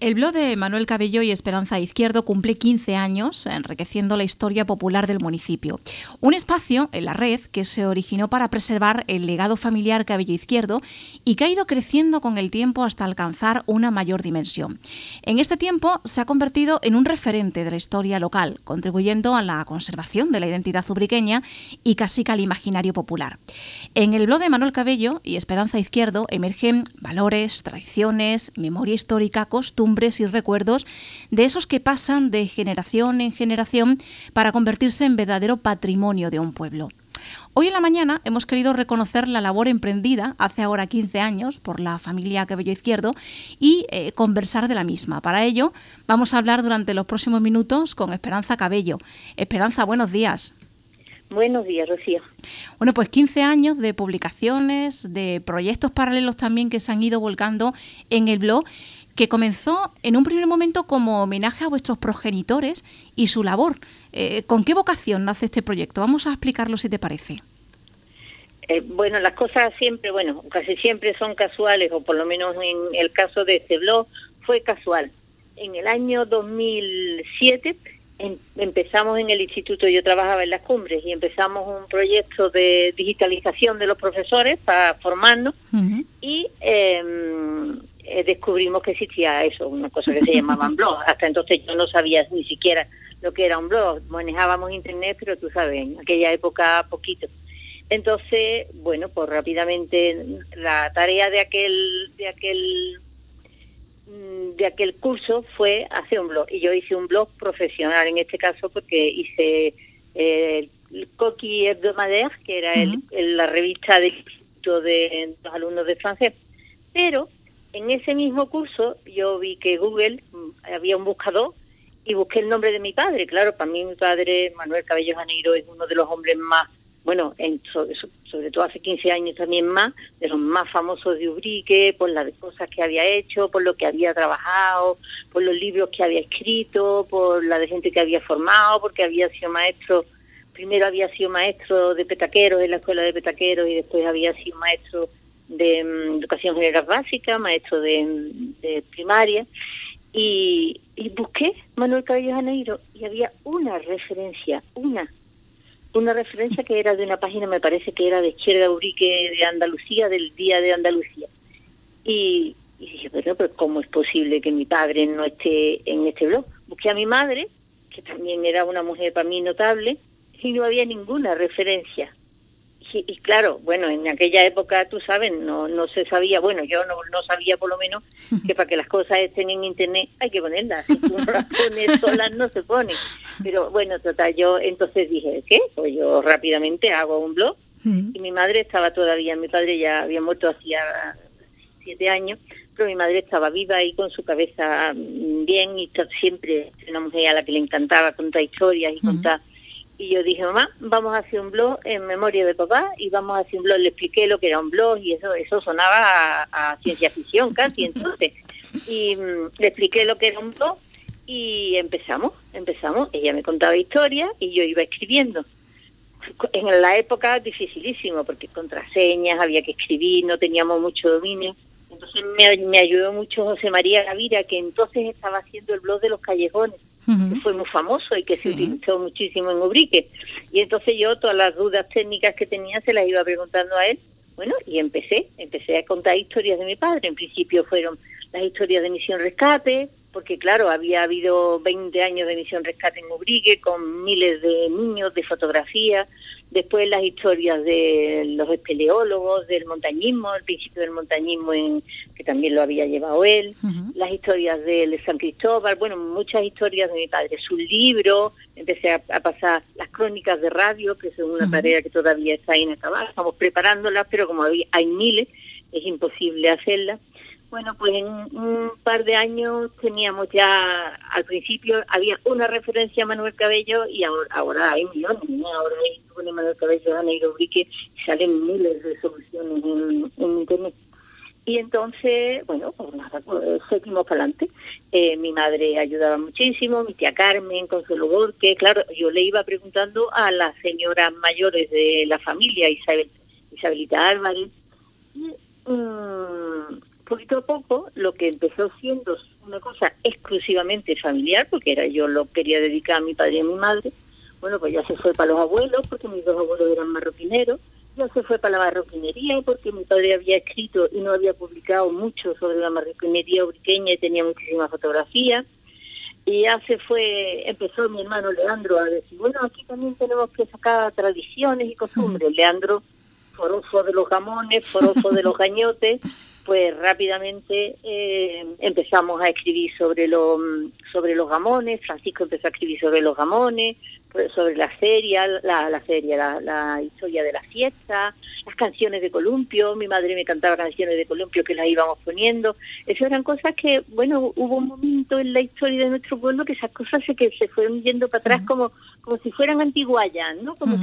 El blog de Manuel Cabello y Esperanza Izquierdo cumple 15 años, enriqueciendo la historia popular del municipio. Un espacio en la red que se originó para preservar el legado familiar Cabello Izquierdo y que ha ido creciendo con el tiempo hasta alcanzar una mayor dimensión. En este tiempo se ha convertido en un referente de la historia local, contribuyendo a la conservación de la identidad ubriqueña y casi que al imaginario popular. En el blog de Manuel Cabello y Esperanza Izquierdo emergen valores, tradiciones, memoria histórica, costumbres y recuerdos de esos que pasan de generación en generación para convertirse en verdadero patrimonio de un pueblo. Hoy en la mañana hemos querido reconocer la labor emprendida hace ahora 15 años por la familia Cabello Izquierdo y conversar de la misma. Para ello vamos a hablar durante los próximos minutos con Esperanza Cabello. Esperanza, buenos días. Buenos días, Rocío. Bueno, pues 15 años de publicaciones, de proyectos paralelos también que se han ido volcando en el blog, que comenzó en un primer momento como homenaje a vuestros progenitores y su labor. ¿Con qué vocación nace este proyecto? Vamos a explicarlo si te parece. Bueno, las cosas siempre, casi siempre son casuales, o por lo menos en el caso de este blog fue casual. En el año 2007 empezamos en el instituto, yo trabajaba en Las Cumbres, y empezamos un proyecto de digitalización de los profesores para formarnos, y descubrimos que existía eso, una cosa que se llamaban blogs. Hasta entonces yo no sabía ni siquiera lo que era un blog. Manejábamos internet, pero tú sabes, en aquella época poquito. Entonces, bueno, pues rápidamente la tarea de aquel curso fue hacer un blog. Y yo hice un blog profesional en este caso, porque hice el Coquille Hebdomadaire, que era la revista de los alumnos de francés. Pero en ese mismo curso yo vi que Google había un buscador y busqué el nombre de mi padre. Claro, para mí mi padre, Manuel Cabello Janeiro, es uno de los hombres más, sobre todo hace 15 años también más, de los más famosos de Ubrique, por las cosas que había hecho, por lo que había trabajado, por los libros que había escrito, por la de gente que había formado, porque había sido maestro. Primero había sido maestro de petaqueros en la escuela de petaqueros y después había sido maestro de educación general básica, maestro de primaria, y busqué Manuel Cabello Janeiro y había una referencia que era de una página, me parece que era de Izquierda Ubrique de Andalucía, del Día de Andalucía, y dije, pero ¿cómo es posible que mi padre no esté en este blog? Busqué a mi madre, que también era una mujer para mí notable, y no había ninguna referencia. Y claro, bueno, en aquella época, tú sabes, no se sabía, bueno, yo no sabía por lo menos que para que las cosas estén en internet hay que ponerlas, si tú no las pones solas no se ponen. Pero bueno, total, yo entonces dije, ¿qué? Pues yo rápidamente hago un blog, y mi madre estaba todavía, mi padre ya había muerto hacía 7 años, pero mi madre estaba viva y con su cabeza bien, y siempre una mujer a la que le encantaba contar historias y contar. Y yo dije, mamá, vamos a hacer un blog en memoria de papá, y vamos a hacer un blog. Le expliqué lo que era un blog, y eso sonaba a ciencia ficción casi entonces. Y le expliqué lo que era un blog, y empezamos. Ella me contaba historias y yo iba escribiendo. En la época dificilísimo, porque contraseñas había que escribir, no teníamos mucho dominio. Entonces me ayudó mucho José María Gavira, que entonces estaba haciendo el blog de los callejones, que fue muy famoso y que se utilizó muchísimo en Ubrique. Y entonces yo todas las dudas técnicas que tenía se las iba preguntando a él. Bueno, y empecé a contar historias de mi padre. En principio fueron las historias de Misión Rescate, porque claro, había habido 20 años de Misión Rescate en Ubrique, con miles de niños, de fotografías. Después las historias de los espeleólogos, del montañismo, el principio del montañismo, que también lo había llevado él. Las historias de San Cristóbal, bueno, muchas historias de mi padre. Su libro, empecé a pasar las crónicas de radio, que es una tarea que todavía está inacabada. Estamos preparándolas, pero como hay miles, es imposible hacerlas. Bueno, pues en un par de años teníamos ya, al principio había una referencia a Manuel Cabello, y ahora hay millones, ¿no? Ahora hay Manuel Cabello, Janeiro Ubrique, y salen miles de soluciones en internet. Y entonces, bueno, pues nada, pues seguimos para adelante. Mi madre ayudaba muchísimo, mi tía Carmen, Consuelo Borque, claro, yo le iba preguntando a las señoras mayores de la familia, Isabelita Álvarez, y poquito a poco lo que empezó siendo una cosa exclusivamente familiar, porque yo lo quería dedicar a mi padre y a mi madre. Bueno, pues ya se fue para los abuelos, porque mis dos abuelos eran marroquineros. Ya se fue para la marroquinería, porque mi padre había escrito y no había publicado mucho sobre la marroquinería ubriqueña y tenía muchísimas fotografías. Y ya empezó mi hermano Leandro a decir, bueno, aquí también tenemos que sacar tradiciones y costumbres. Leandro, forofo de los jamones, forofo de los gañotes, pues rápidamente empezamos a escribir sobre los jamones. Francisco empezó a escribir sobre los jamones, pues sobre la feria, la historia de la fiesta, las canciones de columpio. Mi madre me cantaba canciones de columpio que las íbamos poniendo. Esas eran cosas que, bueno, hubo un momento en la historia de nuestro pueblo que esas cosas se fueron yendo para atrás como si fueran antiguallas, ¿no? Como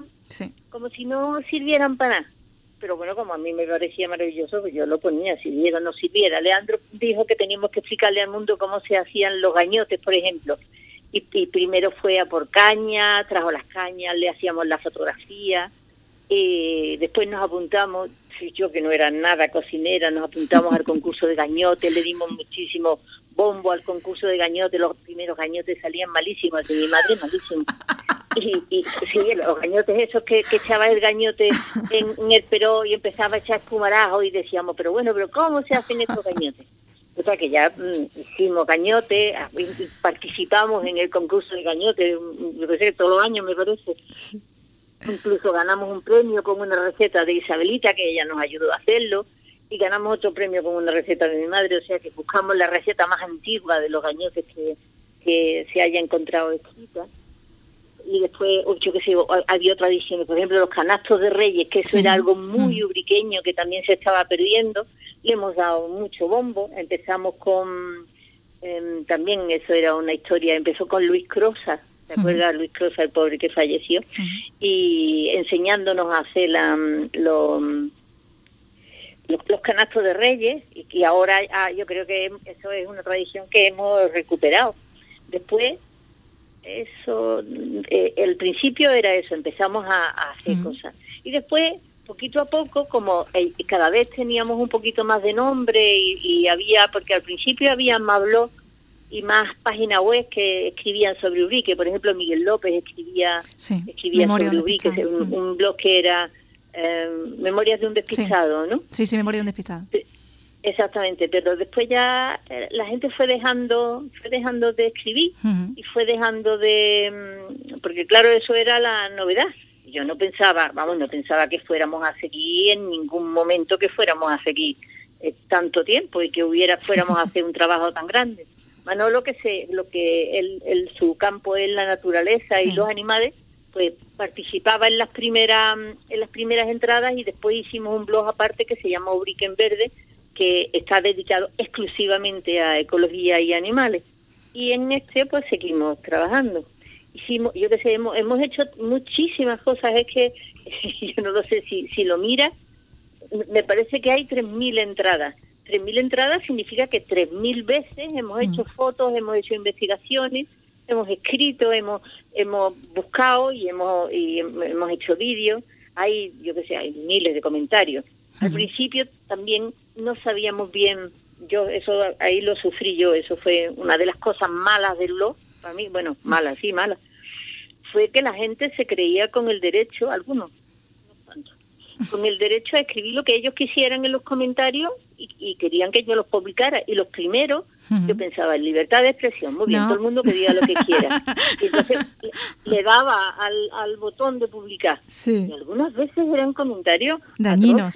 si no sirvieran para nada. Pero bueno, como a mí me parecía maravilloso, pues yo lo ponía, sirviera o no sirviera. Leandro dijo que teníamos que explicarle al mundo cómo se hacían los gañotes, por ejemplo. Y primero fue a por caña, trajo las cañas, le hacíamos la fotografía. Después nos apuntamos, yo que no era nada cocinera, nos apuntamos al concurso de gañotes, le dimos muchísimo bombo al concurso de gañotes. Los primeros gañotes salían malísimos, de mi madre malísimos. Y sí, los gañotes esos que echaba el gañote en el peró y empezaba a echar espumarajo y decíamos, pero ¿cómo se hacen estos gañotes? O sea que ya hicimos gañote, participamos en el concurso de gañote, yo qué sé, todos los años me parece. Incluso ganamos un premio con una receta de Isabelita, que ella nos ayudó a hacerlo, y ganamos otro premio con una receta de mi madre. O sea que buscamos la receta más antigua de los gañotes que se haya encontrado escrita. Y después, yo qué sé, había tradiciones, por ejemplo, los canastos de Reyes, que eso era algo muy ubriqueño que también se estaba perdiendo. Le hemos dado mucho bombo. Empezamos con, también eso era una historia, empezó con Luis Crosa, ¿te acuerdas? Luis Crosa, el pobre que falleció, y enseñándonos a hacer los canastos de Reyes, y ahora yo creo que eso es una tradición que hemos recuperado. Después, eso, el principio era eso, empezamos a hacer cosas. Y después, poquito a poco, como cada vez teníamos un poquito más de nombre y había, porque al principio había más blogs y más páginas web que escribían sobre Ubrique. Por ejemplo, Miguel López escribía sobre Ubrique, un blog que era Memorias de un despistado, ¿no? Sí, Memorias de un despistado. Exactamente, pero después ya la gente fue dejando de escribir y fue dejando porque claro, eso era la novedad. Yo no pensaba que fuéramos a seguir en ningún momento, que fuéramos a seguir tanto tiempo y que fuéramos a hacer un trabajo tan grande. Manolo, su campo es la naturaleza y los animales, pues participaba en las primeras entradas, y después hicimos un blog aparte que se llama Ubrique en Verde, que está dedicado exclusivamente a ecología y animales. Y en pues seguimos trabajando. Hemos hecho muchísimas cosas. Es que yo no lo sé si lo miras, me parece que hay 3.000 entradas. 3.000 entradas significa que 3.000 veces hemos hecho fotos, hemos hecho investigaciones, hemos escrito, hemos buscado y hemos hecho vídeos. Hay miles de comentarios. Al principio también no sabíamos bien, ahí lo sufrí yo, eso fue una de las cosas malas del blog, para mí, bueno, malas, fue que la gente se creía con el derecho, algunos, no tanto, con el derecho a escribir lo que ellos quisieran en los comentarios y querían que yo los publicara. Y los primeros, yo pensaba, en libertad de expresión, muy bien, todo el mundo que diga lo que quiera. Y entonces le daba al botón de publicar. Sí. Y algunas veces eran comentarios dañinos,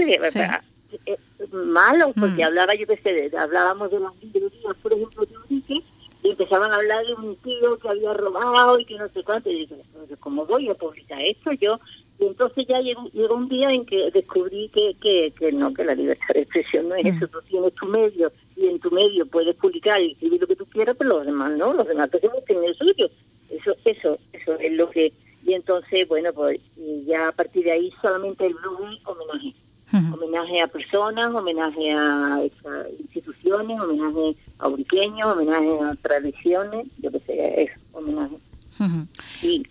malos, porque hablábamos de las librerías, por ejemplo, de Ubrique, y empezaban a hablar de un tío que había robado y que no sé cuánto. Y dije, ¿cómo voy a publicar esto yo? Y entonces ya llegó un día en que descubrí que la libertad de expresión no es eso. Tú tienes tu medio y en tu medio puedes publicar y escribir lo que tú quieras, pero los demás no, los demás tenemos que tener el suyo. Eso es lo que... Y entonces, bueno, pues y ya a partir de ahí solamente el blog es homenaje. Homenaje a personas, homenaje a instituciones, homenaje a ubriqueños, homenaje a tradiciones, yo qué sé, es homenaje. Y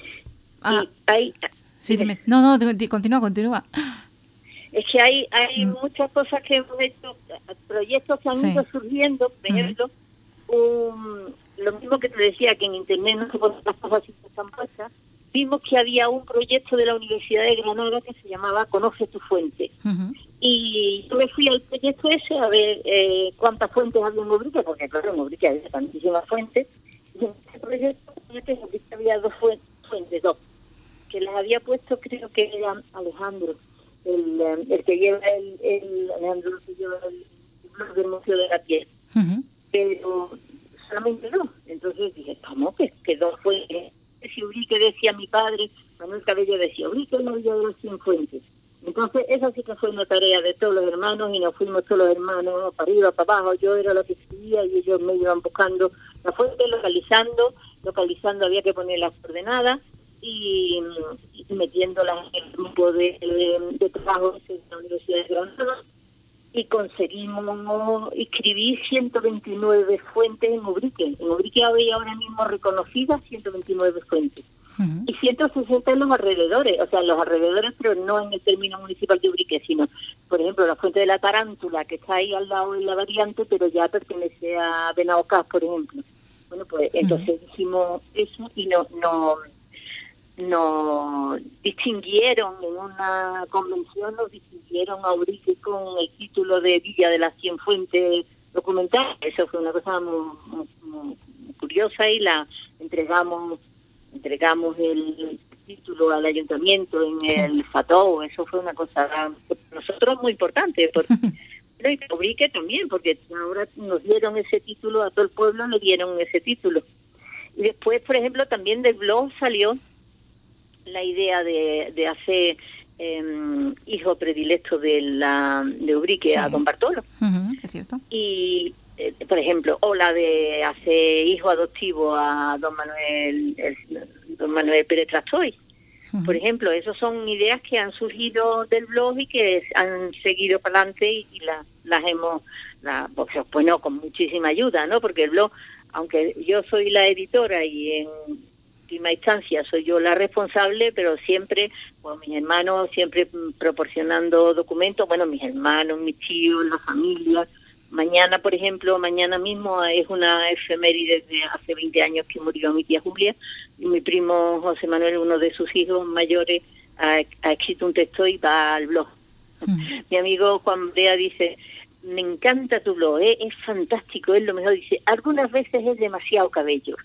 hay... Sí, dime. No, continúa. Es que hay muchas cosas que hemos hecho, proyectos que han ido surgiendo, por ejemplo, lo mismo que te decía, que en Internet no se ponen las cosas así que están puestas, vimos que había un proyecto de la Universidad de Granada que se llamaba Conoce tu fuente. Y yo me fui al proyecto ese a ver cuántas fuentes había en Ubrique, porque claro, en Ubrique había tantísimas fuentes. Y en ese proyecto había dos fuentes, que las había puesto, creo que era Alejandro, el que lleva Alejandro, que lleva el blog del Museo de la Tierra. Pero solamente dos. Entonces dije, ¿cómo que dos fuentes? Si Ubrique decía mi padre, Manuel Cabello decía, Ubrique no había de las 100 fuentes. Entonces esa sí que fue una tarea de todos los hermanos, y nos fuimos todos los hermanos para arriba, para abajo. Yo era lo que escribía y ellos me iban buscando la fuente, localizando había que poner las coordenadas y metiéndolas en el grupo de trabajo de la Universidad de Granada, y conseguimos escribir 129 fuentes en Ubrique. En Ubrique había ahora mismo reconocidas 129 fuentes. Y 160 en los alrededores, pero no en el término municipal de Ubrique, sino, por ejemplo, la fuente de la Tarántula, que está ahí al lado de la variante, pero ya pertenece a Benaocaz, por ejemplo. Bueno, pues entonces hicimos eso y nos distinguieron en una convención, nos distinguieron a Ubrique con el título de Villa de las 100 Fuentes documentales. Eso fue una cosa muy curiosa, y la entregamos el título al ayuntamiento en el FATO. Eso fue una cosa para nosotros muy importante, porque y Ubrique también, porque ahora nos dieron ese título, a todo el pueblo le dieron ese título. Y después, por ejemplo, también del blog salió la idea de hacer hijo predilecto de Ubrique, a don Bartolo. Es cierto. Y por ejemplo, o la de hacer hijo adoptivo a don Manuel Pérez Trastoy. Por ejemplo, esas son ideas que han surgido del blog y que han seguido para adelante, y las hemos, bueno, con muchísima ayuda, ¿no? Porque el blog, aunque yo soy la editora y en última instancia soy yo la responsable, pero siempre, pues mis hermanos siempre proporcionando documentos, bueno, mis hermanos, mis tíos, la familia. Mañana, por ejemplo, mañana mismo es una efeméride de hace 20 años que murió mi tía Julia, y mi primo José Manuel, uno de sus hijos mayores, ha escrito un texto y va al blog. Mi amigo Juan Brea dice, me encanta tu blog, es fantástico, es lo mejor. Dice, algunas veces es demasiado Cabello.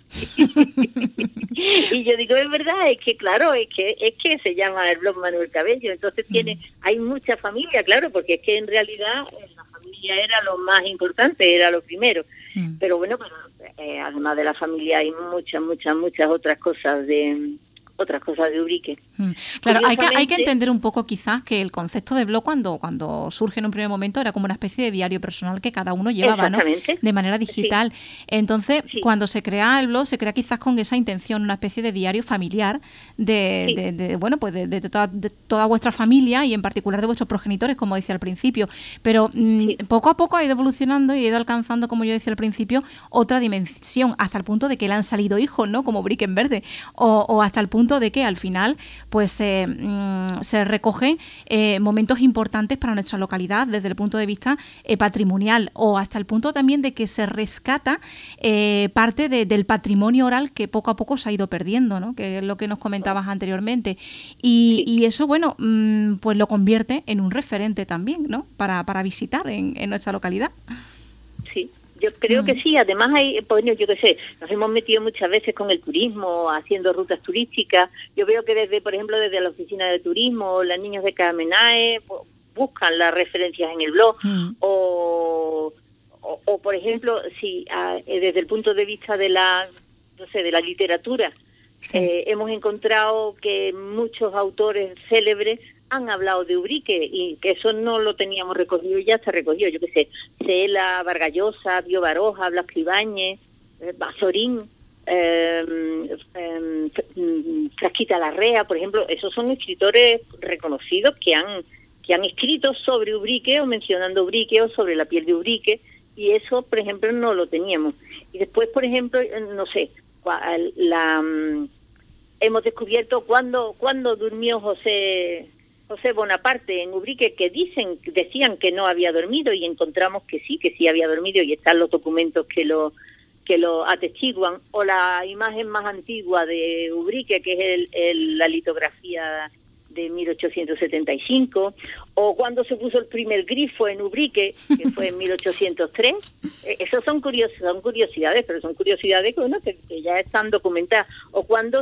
Y yo digo, es verdad, es que claro, es que se llama el blog Manuel Cabello, entonces hay mucha familia, claro, porque es que en realidad la familia era lo más importante, era lo primero. Pero bueno, además de la familia hay muchas otras cosas de Ubrique. Claro, hay que entender un poco quizás que el concepto de blog cuando surge en un primer momento era como una especie de diario personal que cada uno llevaba, ¿no? De manera digital. Sí. Entonces, cuando se crea el blog, se crea quizás con esa intención, una especie de diario familiar de toda vuestra familia, y en particular de vuestros progenitores, como decía al principio. Pero poco a poco ha ido evolucionando y ha ido alcanzando, como yo decía al principio, otra dimensión, hasta el punto de que le han salido hijos, ¿no? Como Ubrique en Verde, o hasta el punto de que al final pues se recogen momentos importantes para nuestra localidad desde el punto de vista patrimonial, o hasta el punto también de que se rescata parte del patrimonio oral que poco a poco se ha ido perdiendo, ¿no? Que es lo que nos comentabas anteriormente, y eso, bueno, pues lo convierte en un referente también, ¿no? Para visitar en nuestra localidad. Sí. Yo creo que sí, además yo qué sé, nos hemos metido muchas veces con el turismo, haciendo rutas turísticas. Yo veo que por ejemplo, desde la oficina de turismo, las niñas de Carmenae buscan las referencias en el blog, o por ejemplo, si desde el punto de vista de la literatura, hemos encontrado que muchos autores célebres han hablado de Ubrique, y que eso no lo teníamos recogido, y ya está recogido. Yo qué sé, Cela, Vargallosa, Bio Baroja, Blas Ibáñez, Bazorín, Frasquita Larrea, por ejemplo. Esos son escritores reconocidos que han escrito sobre Ubrique, o mencionando Ubrique, o sobre la piel de Ubrique, y eso, por ejemplo, no lo teníamos. Y después, por ejemplo, no sé, hemos descubierto cuándo durmió José Bonaparte en Ubrique, que decían que no había dormido, y encontramos que sí había dormido, y están los documentos que lo que lo atestiguan, o la imagen más antigua de Ubrique, que es la litografía de 1875, o cuando se puso el primer grifo en Ubrique, que fue en 1803. Esos son curiosidades, pero son curiosidades que, bueno, que ya están documentadas. O cuando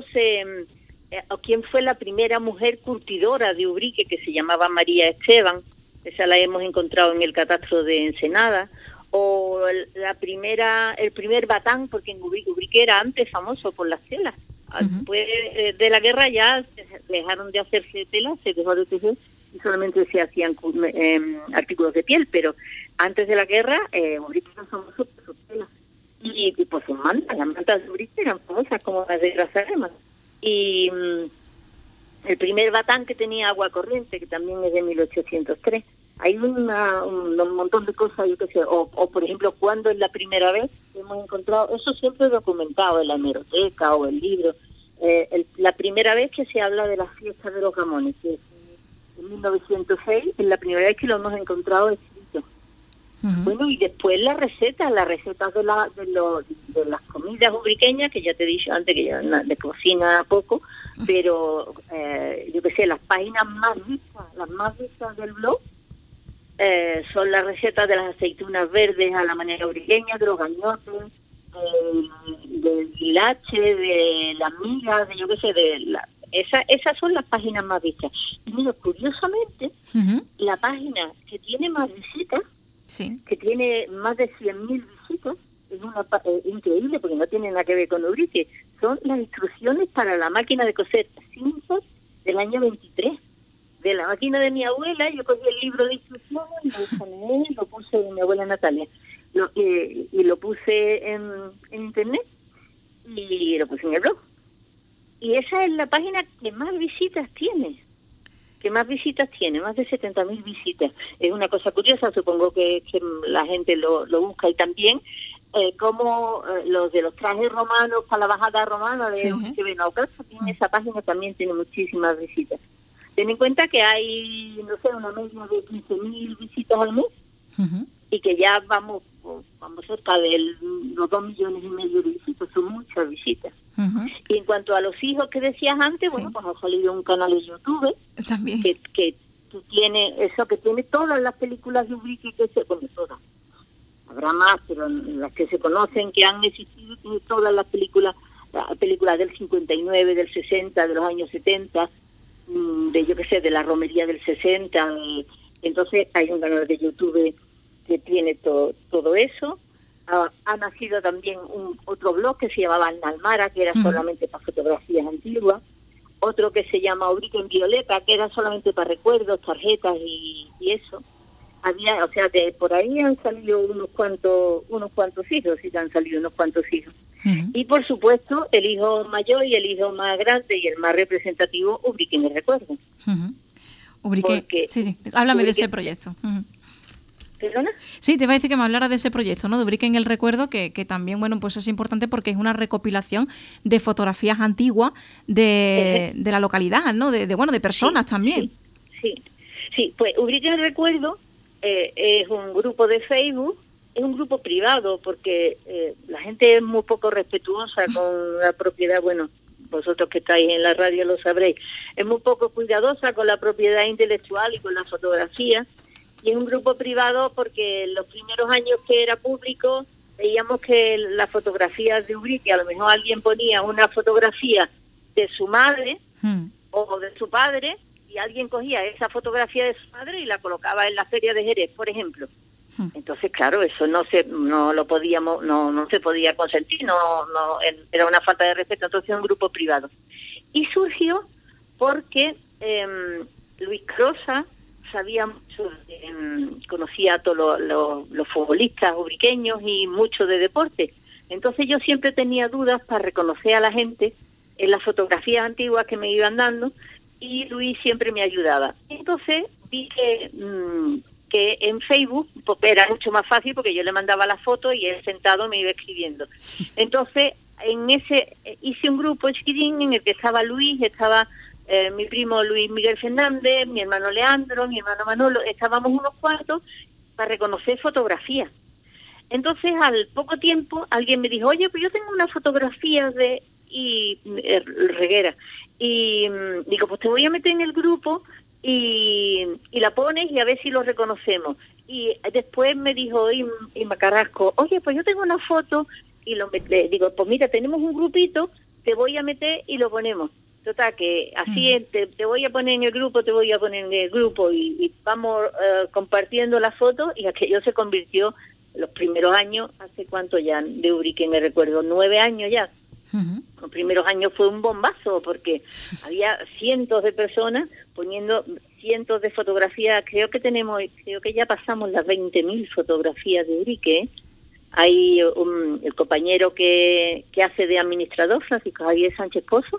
o quién fue la primera mujer curtidora de Ubrique, que se llamaba María Esteban, esa la hemos encontrado en el catastro de Ensenada. O el primer batán, porque en Ubrique era antes famoso por las telas. Después de la guerra ya dejaron de hacerse telas, se dejó de tejer y solamente se hacían artículos de piel, pero antes de la guerra Ubrique era famoso por sus telas. Y por sus mantas, las mantas de Ubrique eran famosas como las de Grazalema. Y el primer batán que tenía agua corriente, que también es de 1803. Hay un montón de cosas, yo qué sé, o por ejemplo, cuando es la primera vez que hemos encontrado, eso siempre documentado en la hemeroteca o el libro, la primera vez que se habla de la fiesta de los Gamones, que es en 1906, es la primera vez que lo hemos encontrado escrito. Bueno, y después las recetas de las comidas ubriqueñas, que ya te he dicho antes que ya de cocina poco, pero yo qué sé, las páginas más vistas del blog, son las recetas de las aceitunas verdes a la manera ubriqueña, de los gañotes, del guilache, de las migas, de yo qué sé, esas son las páginas más vistas. Y mira, curiosamente, la página que tiene más visitas, que tiene más de 100.000 visitas, es increíble porque no tiene nada que ver con Ubrique, son las instrucciones para la máquina de coser Simpson del año 23. De la máquina de mi abuela, yo cogí el libro de instrucciones y lo puse en mi abuela Natalia, y lo puse en internet y lo puse en el blog. Y esa es la página que más visitas tiene, más de 70.000 visitas. Es una cosa curiosa, supongo que la gente lo busca, y también como los de los trajes romanos para la bajada romana de esa página también tiene muchísimas visitas. Ten en cuenta que hay, no sé, una media de 15.000 visitas al mes, y que ya vamos cerca de los 2,5 millones de visitas, son muchas visitas. Y en cuanto a los hijos que decías antes, bueno, pues ha salido un canal de YouTube también que tiene todas las películas de Ubrique, todas. Habrá más, pero las que se conocen, que han existido, tiene todas las películas del 59, del 60, de los años 70, de la romería del 60. Entonces hay un canal de YouTube que tiene todo eso. Ha nacido también otro blog que se llamaba Almara, que era solamente para fotografías antiguas. Otro que se llama Ubrique en Violeta, que era solamente para recuerdos, tarjetas y eso. Por ahí han salido unos cuantos hijos, Y por supuesto, el hijo mayor y el hijo más grande y el más representativo, Ubrique en el recuerdo. Ubrique, sí, háblame de ese proyecto. ¿Perdona? Sí, te iba a decir que me hablara de ese proyecto, ¿no? De Ubrique en el recuerdo, que también, bueno, pues es importante porque es una recopilación de fotografías antiguas de la localidad, ¿no? De personas también. Sí, pues Ubrique en el recuerdo es un grupo de Facebook, es un grupo privado, porque la gente es muy poco respetuosa con la propiedad. Bueno, vosotros que estáis en la radio lo sabréis, es muy poco cuidadosa con la propiedad intelectual y con la fotografía. Y es un grupo privado porque en los primeros años que era público veíamos que las fotografías de Ubrique, a lo mejor alguien ponía una fotografía de su madre o de su padre, y alguien cogía esa fotografía de su madre y la colocaba en la feria de Jerez, por ejemplo. Entonces, claro, eso no se podía consentir, era una falta de respeto. Entonces, un grupo privado. Y surgió porque Luis Crosa sabía mucho, conocía a todos los futbolistas ubriqueños y mucho de deporte. Entonces yo siempre tenía dudas para reconocer a la gente en las fotografías antiguas que me iban dando, y Luis siempre me ayudaba. Entonces vi que en Facebook pues, era mucho más fácil, porque yo le mandaba la foto y él sentado me iba escribiendo. Entonces hice un grupo chiquitín en el que estaba Luis, estaba mi primo Luis Miguel Fernández, mi hermano Leandro, mi hermano Manolo. Estábamos unos cuantos para reconocer fotografías. Entonces, al poco tiempo, alguien me dijo, oye, pues yo tengo unas fotografías de Reguera. Y digo, pues te voy a meter en el grupo y la pones y a ver si lo reconocemos. Y después me dijo Inma Carrasco, oye, pues yo tengo una foto y le digo, pues mira, tenemos un grupito, te voy a meter y lo ponemos. Total, que así te voy a poner en el grupo y vamos compartiendo las fotos, y aquello se convirtió los primeros años, ¿hace cuánto ya? De Ubrique me recuerdo, 9 años ya. Los primeros años fue un bombazo porque había cientos de personas poniendo cientos de fotografías. Creo que ya pasamos las 20.000 fotografías de Ubrique. Hay el compañero que hace de administrador, Francisco Javier Sánchez Pozo.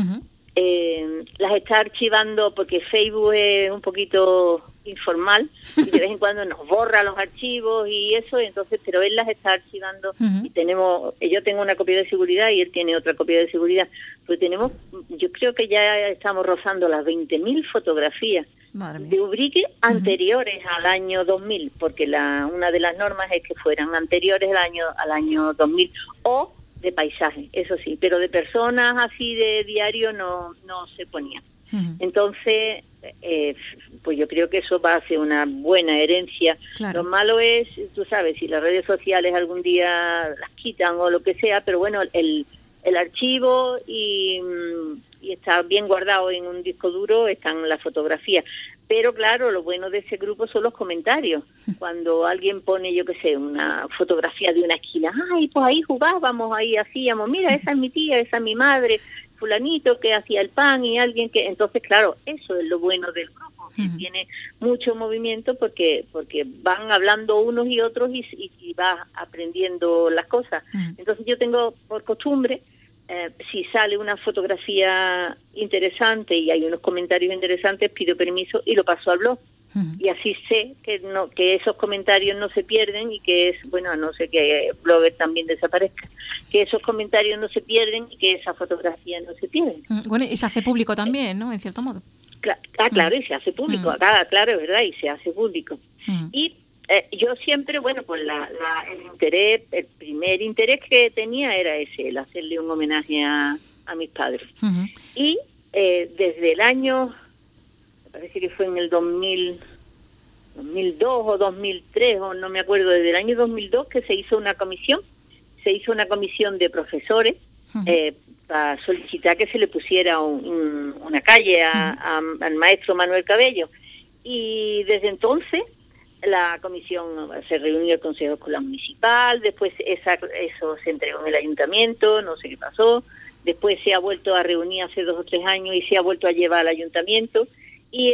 Las está archivando porque Facebook es un poquito informal y de vez en cuando nos borra los archivos y eso, entonces, pero él las está archivando y yo tengo una copia de seguridad y él tiene otra copia de seguridad, pues yo creo que ya estamos rozando las 20.000 fotografías de Ubrique anteriores al año 2000, porque una de las normas es que fueran anteriores al año 2000 o de paisaje, eso sí, pero de personas así de diario no se ponía. Entonces, pues yo creo que eso va a ser una buena herencia. Claro. Lo malo es, tú sabes, si las redes sociales algún día las quitan o lo que sea, pero bueno, el archivo y está bien guardado en un disco duro, están las fotografías. Pero claro, lo bueno de ese grupo son los comentarios. Cuando alguien pone, yo qué sé, una fotografía de una esquina, ay, pues ahí jugábamos, ahí hacíamos, mira, esa es mi tía, esa es mi madre, fulanito que hacía el pan y alguien que... Entonces, claro, eso es lo bueno del grupo, que tiene mucho movimiento porque van hablando unos y otros y vas aprendiendo las cosas. Entonces yo tengo por costumbre, si sale una fotografía interesante y hay unos comentarios interesantes, pido permiso y lo paso al blog. Y así sé que esos comentarios no se pierden y que a no ser que el blogger también desaparezca, que esos comentarios no se pierden y que esa fotografía no se pierde. Bueno, y se hace público también, ¿no? En cierto modo. Claro, y se hace público. Claro, es verdad, y se hace público. Y yo siempre, pues el primer interés que tenía era ese, el hacerle un homenaje a mis padres. Y desde el año, me parece que fue en el 2002 o 2003, o no me acuerdo, desde el año 2002 que se hizo una comisión de profesores para solicitar que se le pusiera una calle al maestro Manuel Cabello. Y desde entonces la comisión se reunió el Consejo Escolar Municipal, después eso se entregó en el ayuntamiento, no sé qué pasó, después se ha vuelto a reunir hace 2 o 3 años y se ha vuelto a llevar al ayuntamiento, y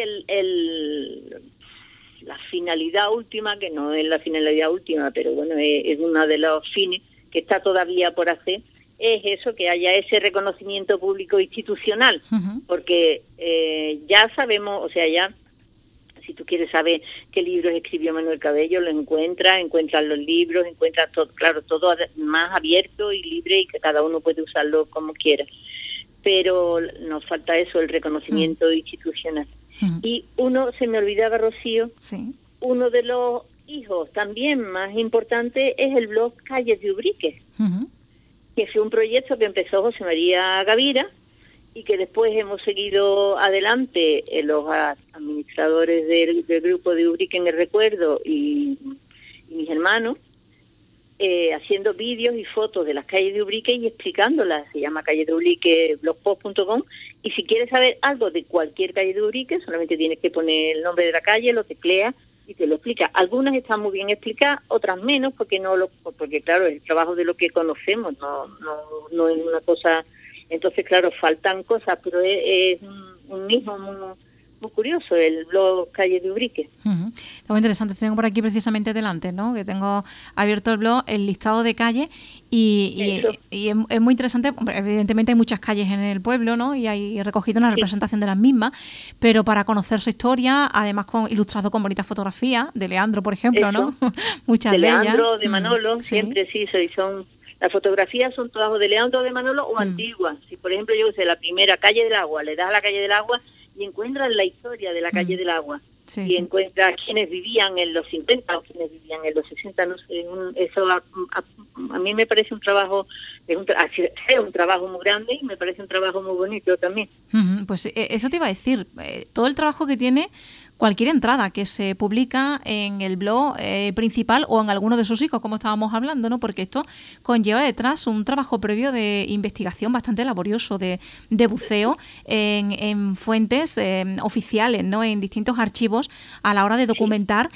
la finalidad última, que no es la finalidad última, pero bueno, es uno de los fines que está todavía por hacer, es eso, que haya ese reconocimiento público institucional, porque ya sabemos, o sea, ya si tú quieres saber qué libros escribió Manuel Cabello, lo encuentras los libros, encuentras todo, claro, todo más abierto y libre y que cada uno puede usarlo como quiera. Pero nos falta eso, el reconocimiento institucional. Y se me olvidaba, Rocío, uno de los hijos también más importantes es el blog Calles de Ubrique, que fue un proyecto que empezó José María Gavira, y que después hemos seguido adelante los administradores del grupo de Ubrique en el Recuerdo y mis hermanos, haciendo vídeos y fotos de las calles de Ubrique y explicándolas. Se llama Calle de Ubrique, blogpost.com, y si quieres saber algo de cualquier calle de Ubrique, solamente tienes que poner el nombre de la calle, lo tecleas y te lo explica. Algunas están muy bien explicadas, otras menos, porque claro, es el trabajo de lo que conocemos, no es una cosa. Entonces, claro, faltan cosas, pero es un mismo muy curioso, el blog Calle de Ubrique. Está muy interesante. Tengo por aquí precisamente delante, ¿no? Que tengo abierto el blog, el listado de calles y es muy interesante. Evidentemente hay muchas calles en el pueblo, ¿no? Y hay recogido una representación de las mismas, pero para conocer su historia, además ilustrado con bonitas fotografías, de Leandro, por ejemplo, ¿no? Muchas de Leandro, ellas. De Manolo, siempre son... Las fotografías son todas de Leandro, de Manolo o antiguas. Si, por ejemplo, yo usé la primera Calle del Agua, le das a la Calle del Agua y encuentras la historia de la Calle del Agua. Sí, y sí. encuentras quienes vivían en los 50 o quienes vivían en los 60, no sé, eso a mí me parece un trabajo, es un trabajo muy grande y me parece un trabajo muy bonito también. Pues eso te iba a decir, todo el trabajo que tiene cualquier entrada que se publica en el blog principal o en alguno de sus hijos, como estábamos hablando, ¿no? Porque esto conlleva detrás un trabajo previo de investigación bastante laborioso, de buceo en fuentes oficiales, ¿no? En distintos archivos a la hora de documentar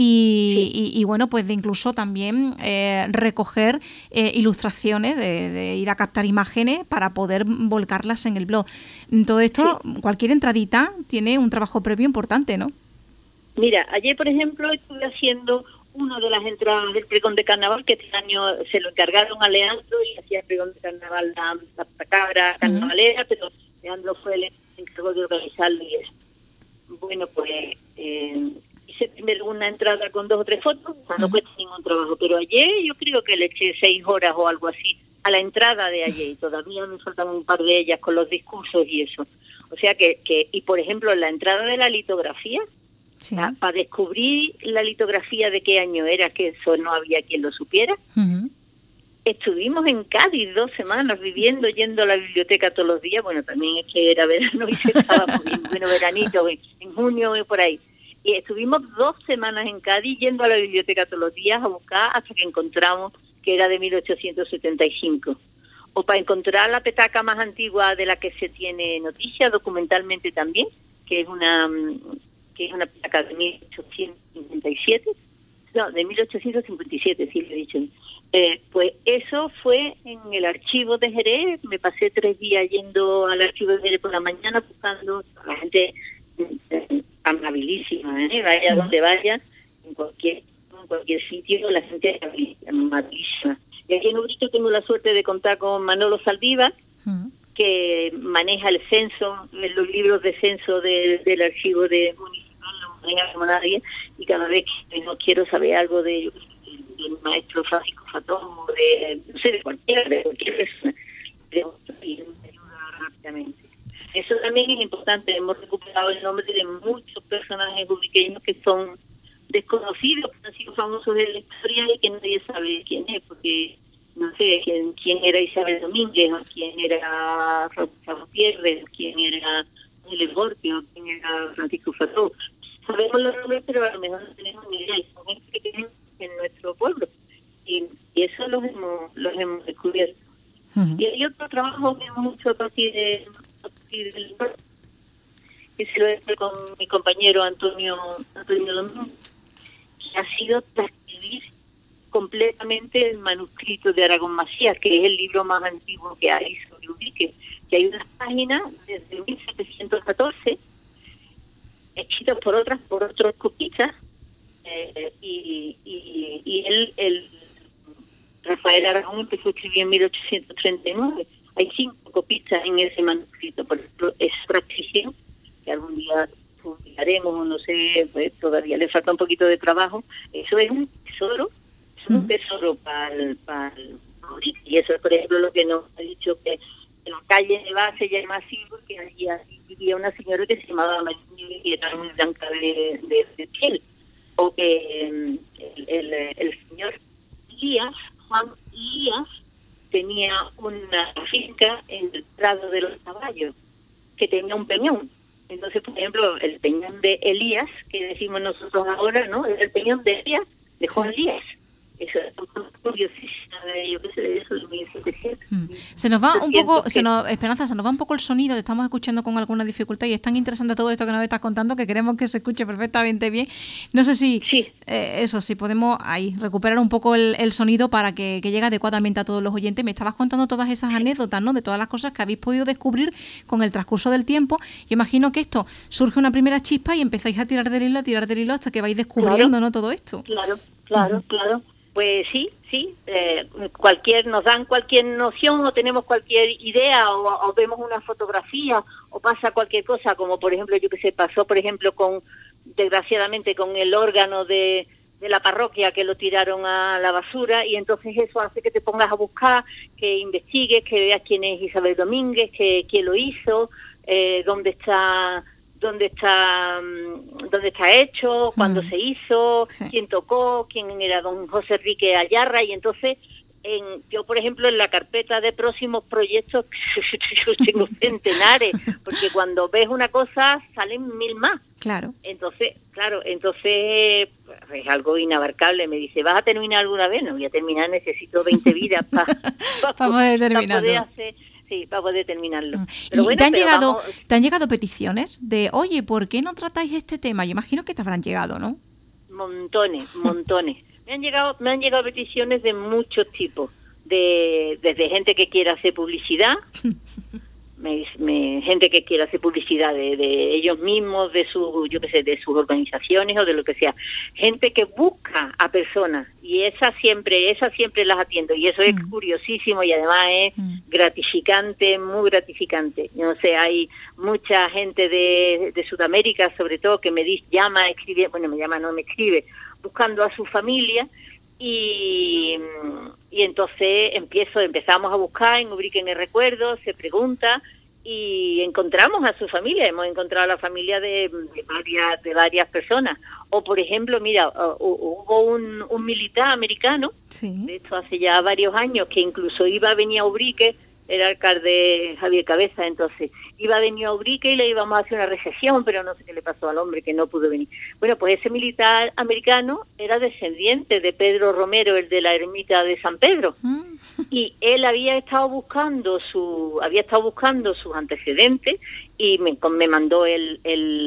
y bueno, pues de incluso también recoger ilustraciones, de ir a captar imágenes para poder volcarlas en el blog. Todo esto, cualquier entradita tiene un trabajo previo importante, ¿no? Mira, ayer, por ejemplo, estuve haciendo una de las entradas del pregón de carnaval, que este año se lo encargaron a Leandro y hacía el pregón de carnaval la cabra carnavalera, pero Leandro fue el encargado de organizarlo y eso. Bueno, pues hice primero una entrada con 2 o 3 fotos, o sea, no cuesta ningún trabajo, pero ayer yo creo que le eché 6 horas o algo así a la entrada de ayer, y todavía me faltan un par de ellas con los discursos y eso. O sea que y por ejemplo, en la entrada de la litografía, Sí. para descubrir la litografía de qué año era, que eso no había quien lo supiera, estuvimos en Cádiz 2 semanas viviendo, yendo a la biblioteca todos los días. Bueno, también es que era verano y se estaba muy bueno, veranito, en junio y por ahí. Y estuvimos 2 semanas en Cádiz yendo a la biblioteca todos los días a buscar hasta que encontramos que era de 1875. O para encontrar la petaca más antigua de la que se tiene noticia documentalmente también, que es una petaca de 1857. No, de 1857, sí, le he dicho. Pues eso fue en el archivo de Jerez. Me pasé 3 días yendo al archivo de Jerez por la mañana buscando a la gente amabilísima, vaya donde vaya, en cualquier sitio, la gente es amabilísima. Y aquí en Ubrito tengo la suerte de contar con Manolo Saldívar, que maneja el censo, los libros de censo del archivo de municipal, lo maneja como nadie, y cada vez que no quiero saber algo del maestro Francisco Fatón, o de cualquier persona, y me ayuda rápidamente. Eso también es importante. Hemos recuperado el nombre de muchos personajes ubriqueños que son desconocidos, que han sido famosos en la historia y que nadie sabe quién es, porque no sé quién era Isabel Domínguez, o quién era Raúl Pierre, o quién era Miguel Borges, o quién era Francisco Fató. Sabemos los nombres, pero a lo mejor no tenemos ni idea. Y son gente que tienen en nuestro pueblo. Y eso los hemos descubierto. Y hay otro trabajo que hemos hecho a partir del que se lo he hecho con mi compañero Antonio Domingo, que ha sido transcribir completamente el manuscrito de Aragón Macías, que es el libro más antiguo que hay sobre Ubrique, que hay unas páginas desde 1714 escritas por otros copistas, y él Rafael Aragón empezó a escribir en 1839. Hay 5 copistas en ese manuscrito. Por ejemplo, esa transcripción, que algún día publicaremos, o no sé, pues todavía le falta un poquito de trabajo. Eso es un tesoro para el y eso es, por ejemplo, lo que nos ha dicho, que la calle de base se llama así porque allí vivía una señora que se llamaba María, que era muy blanca de piel. O que el señor Juan Elías, tenía una finca en el Prado de los Caballos, que tenía un peñón. Entonces, por ejemplo, el peñón de Elías, que decimos nosotros ahora, ¿no? Es el peñón de Elías, de Juan Elías. Eso es curiosísimo, yo qué sé, de eso de 1700. Se nos va un poco, Esperanza, se nos va un poco el sonido, te estamos escuchando con alguna dificultad y es tan interesante todo esto que nos estás contando que queremos que se escuche perfectamente bien. No sé si si podemos ahí recuperar un poco el sonido para que llegue adecuadamente a todos los oyentes. Me estabas contando todas esas anécdotas, ¿no? De todas las cosas que habéis podido descubrir con el transcurso del tiempo. Yo imagino que esto surge una primera chispa y empezáis a tirar del hilo hasta que vais descubriendo, ¿no? Todo esto. Claro. Pues sí, nos dan cualquier noción o tenemos cualquier idea o vemos una fotografía o pasa cualquier cosa, como por ejemplo, yo que sé, pasó por ejemplo desgraciadamente con el órgano de la parroquia, que lo tiraron a la basura, y entonces eso hace que te pongas a buscar, que investigues, que veas quién es Isabel Domínguez, quién lo hizo, dónde dónde está hecho, cuándo se hizo, Sí. quién tocó, quién era don José Enrique Ayarra, y entonces yo, por ejemplo, en la carpeta de próximos proyectos yo tengo centenares, porque cuando ves una cosa salen 1000 más. Claro. Entonces es algo inabarcable. Me dice, ¿vas a terminar alguna vez? No voy a terminar, necesito 20 vidas para poder terminarlo. poder hacer, sí, para poder terminarlo. Pero bueno, ¿te han llegado peticiones de, oye, ¿por qué no tratáis este tema? Yo imagino que te habrán llegado, ¿no? Montones. Me han llegado peticiones de muchos tipos, desde gente que quiere hacer publicidad, gente que quiere hacer publicidad de ellos mismos, de de sus organizaciones o de lo que sea, gente que busca a personas, y esas siempre las atiendo, y eso es curiosísimo y además es gratificante, muy gratificante. No sé, hay mucha gente de Sudamérica, sobre todo, que me llama, escribe, bueno, me escribe, buscando a su familia, y entonces empezamos a buscar en Ubrique en el Recuerdo, se pregunta, y encontramos a su familia, hemos encontrado a la familia de varias personas. O por ejemplo, mira, hubo un militar americano, sí, de esto hace ya varios años, que incluso venía a Ubrique, era alcalde Javier Cabeza, entonces iba a venir a Ubrique y le íbamos a hacer una recepción, pero no sé qué le pasó al hombre, que no pudo venir. Bueno, pues ese militar americano era descendiente de Pedro Romero, el de la ermita de San Pedro, y él había estado buscando sus antecedentes, y me mandó el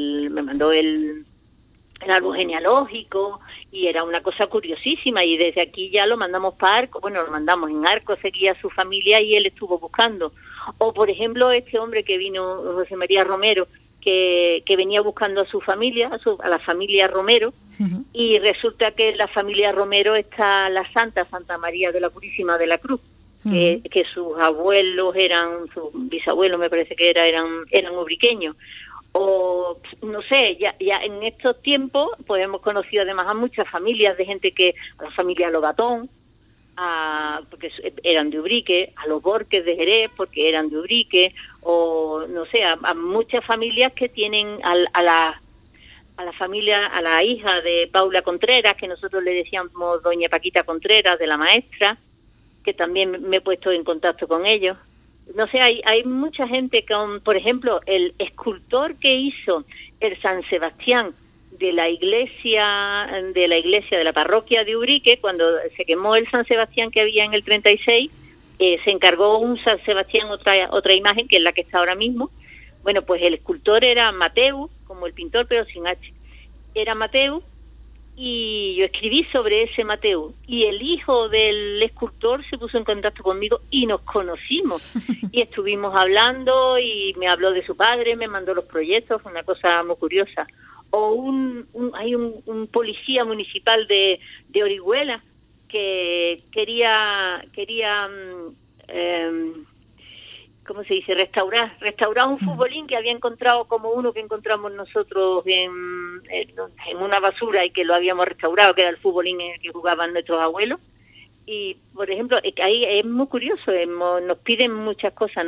árbol genealógico, y era una cosa curiosísima, y desde aquí ya lo mandamos para Arcos, bueno, lo mandamos en Arcos, seguía a su familia y él estuvo buscando. O por ejemplo este hombre que vino, José María Romero, que venía buscando a su familia, a la familia Romero, y resulta que en la familia Romero está la Santa María de la Purísima de la Cruz, que sus abuelos sus bisabuelos me parece que eran ubriqueños. O no sé, ya en estos tiempos pues hemos conocido además a muchas familias de gente a la familia Lobatón, porque eran de Ubrique, a los Borques de Jerez porque eran de Ubrique, o no sé, a muchas familias que tienen a la familia, a la hija de Paula Contreras, que nosotros le decíamos doña Paquita Contreras, de la maestra, que también me he puesto en contacto con ellos. No sé, hay mucha gente por ejemplo, el escultor que hizo el San Sebastián de la iglesia de la parroquia de Ubrique, cuando se quemó el San Sebastián que había en el 36, se encargó un San Sebastián, otra imagen, que es la que está ahora mismo. Bueno, pues el escultor era Mateu, como el pintor, pero sin H. Era Mateu, y yo escribí sobre ese Mateu, y el hijo del escultor se puso en contacto conmigo y nos conocimos y estuvimos hablando, y me habló de su padre, me mandó los proyectos, fue una cosa muy curiosa. O hay un policía municipal de Orihuela que quería ¿cómo se dice? Restaurar un futbolín que había encontrado, como uno que encontramos nosotros en una basura, y que lo habíamos restaurado, que era el futbolín en el que jugaban nuestros abuelos. Y, por ejemplo, ahí es muy curioso, nos piden muchas cosas,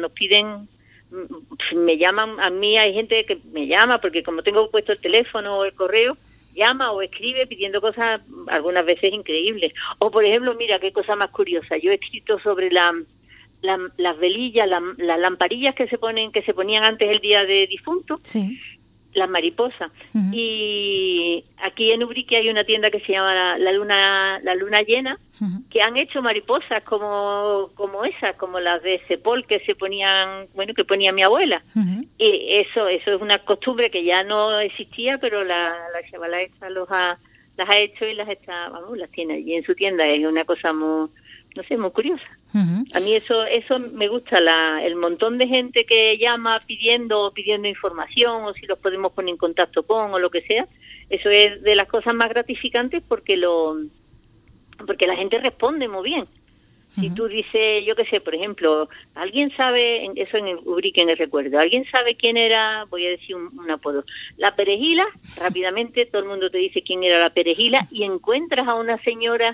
me llaman, a mí hay gente que me llama, porque como tengo puesto el teléfono o el correo, llama o escribe pidiendo cosas algunas veces increíbles. O, por ejemplo, mira, qué cosa más curiosa, yo he escrito sobre las velillas, las lamparillas que se ponían antes el día de difunto, sí, las mariposas. Y aquí en Ubrique hay una tienda que se llama la luna llena, que han hecho mariposas como esas, como las de Cepol que que ponía mi abuela. Y eso es una costumbre que ya no existía, pero la chavala esta las ha hecho y las tiene allí en su tienda. Es una cosa muy curiosa. A mí eso me gusta, el montón de gente que llama pidiendo información, o si los podemos poner en contacto con, o lo que sea. Eso es de las cosas más gratificantes, porque la gente responde muy bien. Si tú dices, yo qué sé, por ejemplo, ¿alguien sabe, eso en Ubrique en el Recuerdo, alguien sabe quién era, voy a decir un apodo, la Perejila? Rápidamente todo el mundo te dice quién era la Perejila, y encuentras a una señora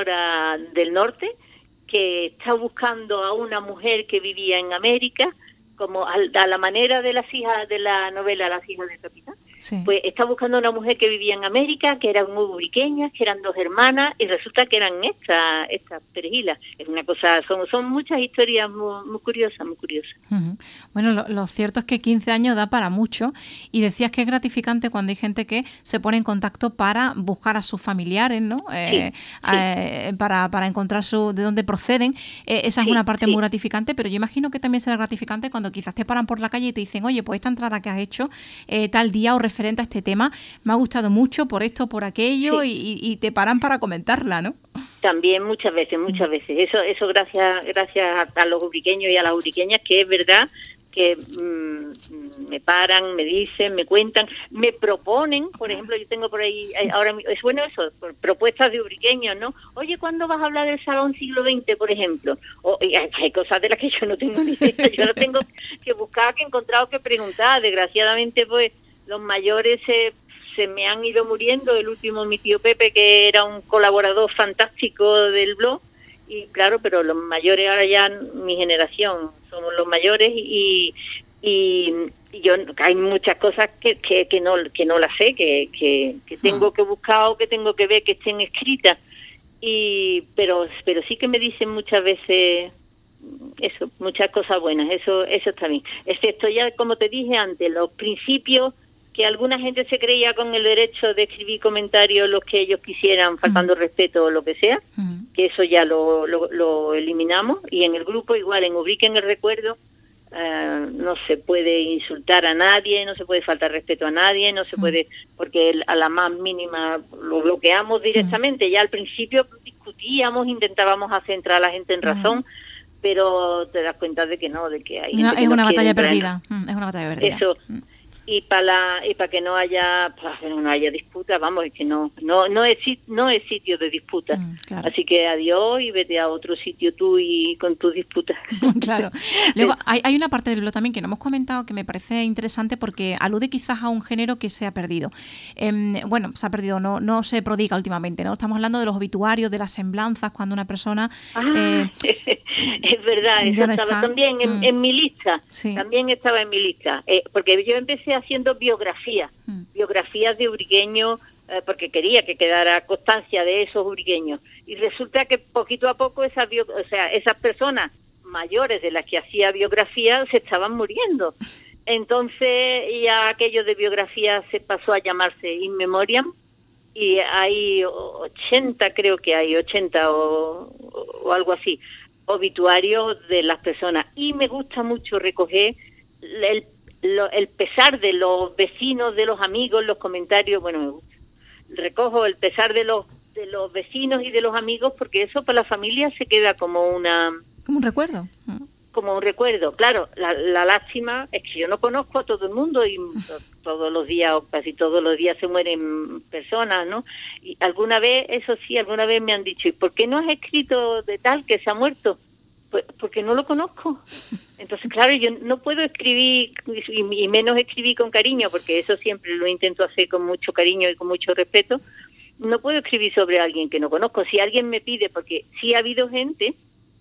del norte que está buscando a una mujer que vivía en América, como a la manera de las hijas de la novela Las hijas del capitán. Sí. Pues está buscando una mujer que vivía en América, que eran muy ubriqueñas, que eran 2 hermanas, y resulta que eran estas perejilas. Es una cosa, son muchas historias muy curiosas, muy curiosas. Uh-huh. Bueno, lo cierto es que 15 años da para mucho, y decías que es gratificante cuando hay gente que se pone en contacto para buscar a sus familiares, ¿no? Sí. Para encontrar de dónde proceden. Esa es una parte muy gratificante, pero yo imagino que también será gratificante cuando quizás te paran por la calle y te dicen, oye, pues esta entrada que has hecho tal día o referente a este tema me ha gustado mucho por esto, por aquello, y te paran para comentarla, ¿no? También muchas veces. Eso gracias a los ubriqueños y a las ubriqueñas, que es verdad que me paran, me dicen, me cuentan, me proponen. Por ejemplo, yo tengo por ahí, ahora es bueno eso, propuestas de ubriqueños, ¿no? Oye, ¿cuándo vas a hablar del Salón Siglo XX, por ejemplo? Y hay cosas de las que yo no tengo ni idea, yo no tengo que buscar, que encontrar o que preguntar. Desgraciadamente, pues, los mayores se me han ido muriendo. El último, mi tío Pepe, que era un colaborador fantástico del blog, y claro, pero los mayores ahora ya, mi generación, somos los mayores, y yo, hay muchas cosas que no las sé, que tengo que buscar o que tengo que ver que estén escritas, pero sí que me dicen muchas veces eso, muchas cosas buenas, eso está bien, excepto ya, como te dije antes, los principios, que alguna gente se creía con el derecho de escribir comentarios los que ellos quisieran, faltando respeto o lo que sea, que eso ya lo eliminamos. Y en el grupo igual, en Ubrique en el Recuerdo, no se puede insultar a nadie, no se puede faltar respeto a nadie, no se puede, porque a la más mínima lo bloqueamos directamente. Ya al principio discutíamos, intentábamos hacer entrar a la gente en razón, pero te das cuenta de que no, de que hay gente que es no una quiere batalla entrar, perdida. Es una batalla perdida. Eso. Y para que no haya disputa, vamos, es que no es sitio de disputa. Claro. Así que adiós y vete a otro sitio tú y con tus disputas. Claro. Luego hay una parte del blog también que no hemos comentado que me parece interesante porque alude quizás a un género que se ha perdido. Bueno, se ha perdido, no se prodiga últimamente, ¿no? Estamos hablando de los obituarios, de las semblanzas, cuando una persona... es verdad, eso estaba también en mi lista. Sí. También estaba en mi lista. Porque yo empecé haciendo biografías de ubriqueños, porque quería que quedara constancia de esos ubriqueños. Y resulta que poquito a poco esas personas mayores de las que hacía biografía se estaban muriendo. Entonces ya aquello de biografía se pasó a llamarse In Memoriam, y hay 80 o algo así, obituarios de las personas. Y me gusta mucho recoger el pesar de los vecinos, de los amigos, los comentarios. Bueno, me gusta. Recojo el pesar de los vecinos y de los amigos, porque eso para la familia se queda como un recuerdo. Como un recuerdo. Claro, la lástima es que yo no conozco a todo el mundo y todos los días o casi todos los días se mueren personas, ¿no? Y alguna vez me han dicho, ¿y por qué no has escrito de tal que se ha muerto? Pues porque no lo conozco. Entonces, claro, yo no puedo escribir, y menos escribir con cariño, porque eso siempre lo intento hacer con mucho cariño y con mucho respeto. No puedo escribir sobre alguien que no conozco. Si alguien me pide, porque sí ha habido gente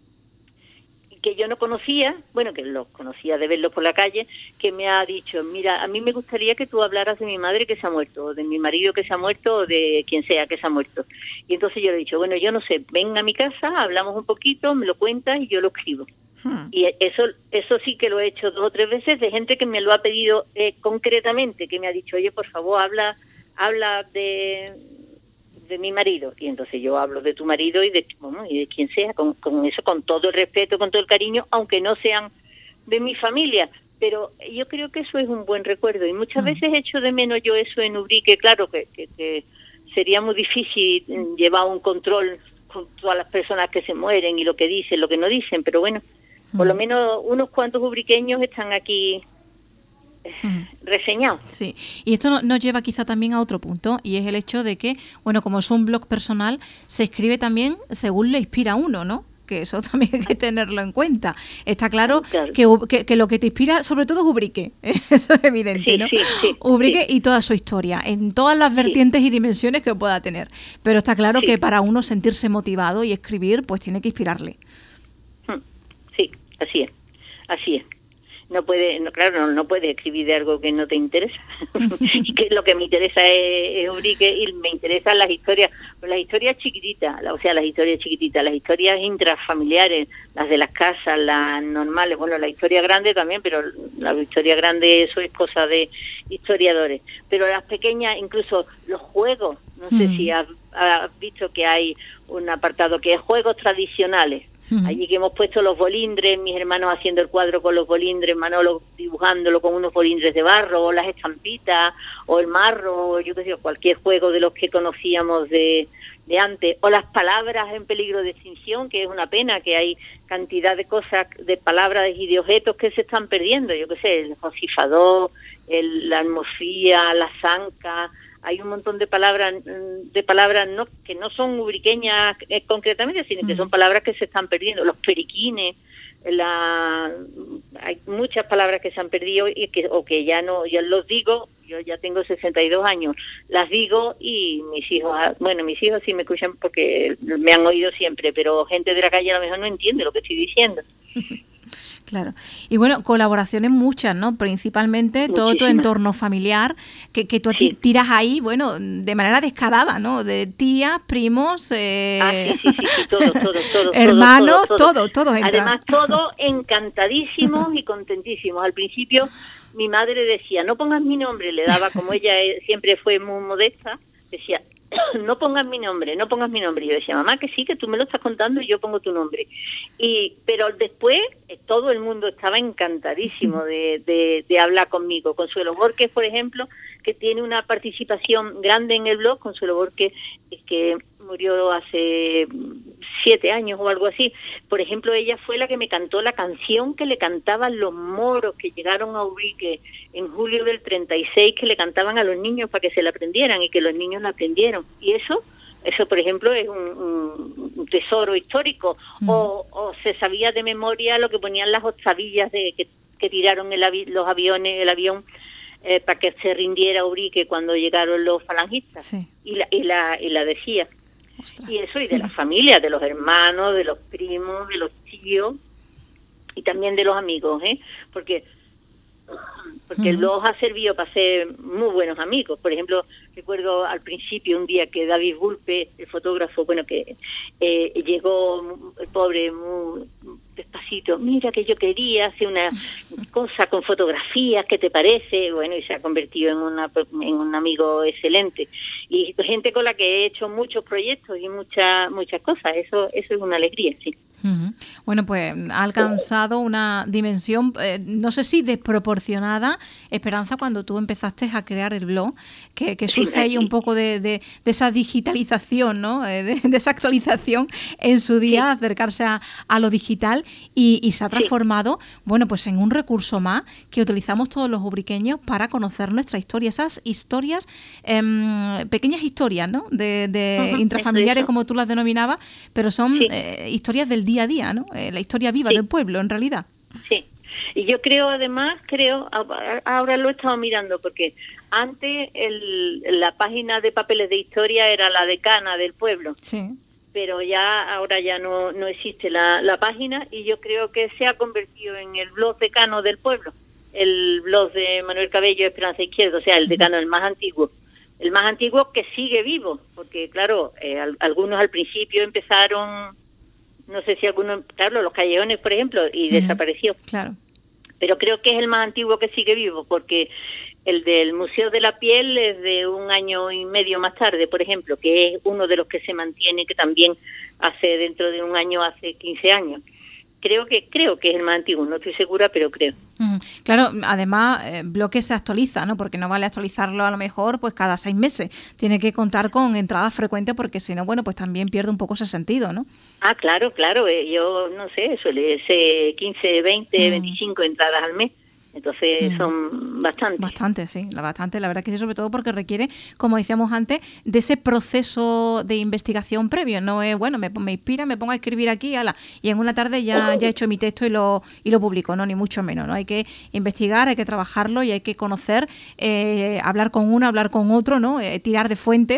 que yo no conocía, bueno, que los conocía de verlos por la calle, que me ha dicho, mira, a mí me gustaría que tú hablaras de mi madre que se ha muerto, o de mi marido que se ha muerto, o de quien sea que se ha muerto. Y entonces yo le he dicho, bueno, yo no sé, ven a mi casa, hablamos un poquito, me lo cuentas y yo lo escribo. Y eso sí que lo he hecho 2 o 3 veces, de gente que me lo ha pedido concretamente, que me ha dicho, oye, por favor, habla de mi marido. Y entonces yo hablo de tu marido y de quien sea, con eso, con todo el respeto, con todo el cariño, aunque no sean de mi familia. Pero yo creo que eso es un buen recuerdo, y muchas veces echo de menos yo eso en Ubrique. Claro que sería muy difícil llevar un control con todas las personas que se mueren y lo que dicen, lo que no dicen, pero bueno, por lo menos unos cuantos ubriqueños están aquí reseñado. Sí, y esto nos lleva quizá también a otro punto, y es el hecho de que, bueno, como es un blog personal, se escribe también según le inspira a uno, ¿no? Que eso también hay que tenerlo en cuenta. Está claro. Que lo que te inspira sobre todo es Ubrique, eso es evidente, ¿no? Sí. Ubrique y toda su historia, en todas las vertientes y dimensiones que pueda tener. Pero está claro que para uno sentirse motivado y escribir, pues tiene que inspirarle. Sí, así es. no puede escribir de algo que no te interesa. Y que lo que me interesa es Ubrique, y me interesan las historias chiquititas, las historias intrafamiliares, las de las casas, las normales, bueno, la historia grande también, pero la historia grande eso es cosa de historiadores, pero las pequeñas, incluso los juegos, no sé si has visto que hay un apartado que es juegos tradicionales. Allí que hemos puesto los bolindres, mis hermanos haciendo el cuadro con los bolindres, Manolo dibujándolo con unos bolindres de barro, o las estampitas, o el marro, o yo qué sé, cualquier juego de los que conocíamos de antes, o las palabras en peligro de extinción, que es una pena, que hay cantidad de cosas, de palabras y de objetos que se están perdiendo, yo qué sé, el josifador, la almofía, la zanca. Hay un montón de palabras no que no son ubriqueñas concretamente, sino que son palabras que se están perdiendo. Los periquines, hay muchas palabras que se han perdido y que ya los digo. Yo ya tengo 62 años, las digo, y mis hijos sí me escuchan porque me han oído siempre, pero gente de la calle a lo mejor no entiende lo que estoy diciendo. Claro. Y bueno, colaboraciones muchas, ¿no? Principalmente muchísimas. Todo tu entorno familiar, que tú tiras ahí, bueno, de manera descarada, ¿no? De tías, primos, todo, hermanos, todo entra. Además, todos encantadísimos y contentísimos. Al principio, mi madre decía, no pongas mi nombre, le daba, como ella siempre fue muy modesta, decía, no pongas mi nombre. Y yo decía, mamá, que sí, que tú me lo estás contando y yo pongo tu nombre. Pero después todo el mundo estaba encantadísimo de hablar conmigo. Consuelo Borges, por ejemplo, que tiene una participación grande en el blog. Consuelo Borges, que murió hace 7 años o algo así. Por ejemplo, ella fue la que me cantó la canción que le cantaban los moros que llegaron a Ubrique en julio del 36, que le cantaban a los niños para que se la aprendieran y que los niños la aprendieron. Y eso, por ejemplo, es un tesoro histórico. O se sabía de memoria lo que ponían las octavillas que tiraron el avión para que se rindiera Ubrique cuando llegaron los falangistas. Sí. Y la decía. Ostras. Y eso, y de la familia, de los hermanos, de los primos, de los tíos, y también de los amigos, porque el blog ha servido para ser muy buenos amigos. Por ejemplo, recuerdo al principio un día que David Vulpe, el fotógrafo, que llegó, el pobre, muy despacito, mira que yo quería hacer una cosa con fotografías, ¿qué te parece? Bueno, y se ha convertido en un amigo excelente. Y gente con la que he hecho muchos proyectos y muchas cosas, eso es una alegría, sí. Bueno, pues ha alcanzado una dimensión, no sé si desproporcionada, Esperanza, cuando tú empezaste a crear el blog, que surge ahí un poco de esa digitalización, ¿no? De esa actualización en su día, acercarse a lo digital, y se ha transformado, bueno, pues en un recurso más que utilizamos todos los ubriqueños para conocer nuestra historia, esas historias, pequeñas historias, ¿no? De intrafamiliares, como tú las denominabas, pero son historias del día a día, ¿no? La historia viva del pueblo, en realidad. Sí, y yo creo, ahora lo he estado mirando, porque antes la página de papeles de historia era la decana del pueblo, pero ahora ya no existe la página, y yo creo que se ha convertido en el blog decano del pueblo, el blog de Manuel Cabello, Esperanza Izquierdo, o sea, el decano, el más antiguo que sigue vivo, porque claro, algunos al principio empezaron, no sé si algunos, claro, los callejones, por ejemplo, y desapareció. Claro. Pero creo que es el más antiguo que sigue vivo, porque el del Museo de la Piel es de 1 año y medio más tarde, por ejemplo, que es uno de los que se mantiene, que también hace dentro de 1 año, hace 15 años. Creo que es el más antiguo, no estoy segura, pero creo. Claro, además, Bloque se actualiza, ¿no? Porque no vale actualizarlo a lo mejor pues cada 6 meses. Tiene que contar con entradas frecuentes, porque si no, bueno, pues también pierde un poco ese sentido, ¿no? Ah, claro. Yo no sé, suele ser 15, 20, 25 entradas al mes. Entonces son bastantes. Bastante, sí, bastante. La verdad que sí, sobre todo porque requiere, como decíamos antes, de ese proceso de investigación previo. No es, bueno, me inspira, me pongo a escribir aquí, y en una tarde ya he hecho mi texto y lo publico, no, ni mucho menos, ¿no? Hay que investigar, hay que trabajarlo y hay que conocer, hablar con uno, hablar con otro, ¿no? Tirar de fuentes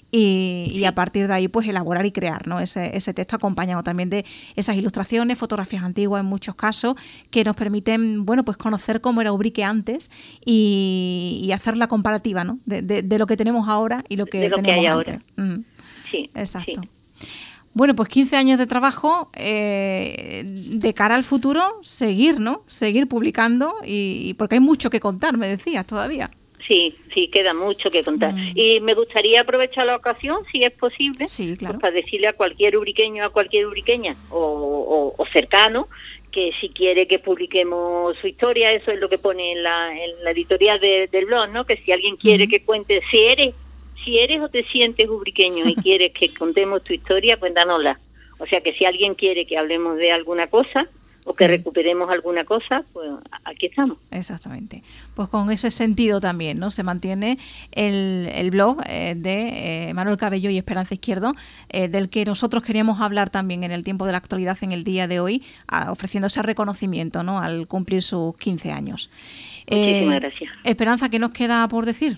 y a partir de ahí pues elaborar y crear, ¿no? ese texto acompañado también de esas ilustraciones, fotografías antiguas en muchos casos, que nos permiten, bueno, pues conocer cómo era Ubrique antes y hacer la comparativa, ¿no? de lo que tenemos ahora y lo que tenemos hay antes. ahora. Sí, exacto. Sí. Bueno, pues 15 años de trabajo, de cara al futuro, seguir, ¿no? Seguir publicando y porque hay mucho que contar, me decías, todavía. Sí, queda mucho que contar. Y me gustaría aprovechar la ocasión, si es posible, sí, claro. pues para decirle a cualquier ubriqueño, a cualquier ubriqueña o cercano, que si quiere que publiquemos su historia, eso es lo que pone en la editorial del blog, ¿no? Que si alguien quiere que cuente, si eres o te sientes ubriqueño y quieres que contemos tu historia, pues dánosla. O sea que si alguien quiere que hablemos de alguna cosa o que recuperemos alguna cosa, pues aquí estamos. Exactamente. Pues con ese sentido también, ¿no? Se mantiene el blog de Manuel Cabello y Esperanza Izquierdo, del que nosotros queríamos hablar también en el tiempo de la actualidad, en el día de hoy, ofreciendo ese reconocimiento, ¿no? Al cumplir sus 15 años. Muchísimas gracias. Esperanza, ¿qué nos queda por decir?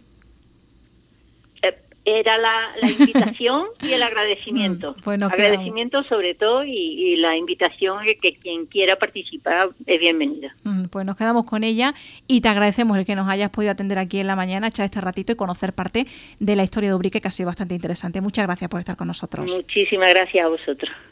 Era la invitación y el agradecimiento. Bueno, agradecimiento sobre todo y la invitación de que quien quiera participar es bienvenida. Pues nos quedamos con ella y te agradecemos el que nos hayas podido atender aquí en la mañana, echar este ratito y conocer parte de la historia de Ubrique, que ha sido bastante interesante. Muchas gracias por estar con nosotros. Muchísimas gracias a vosotros.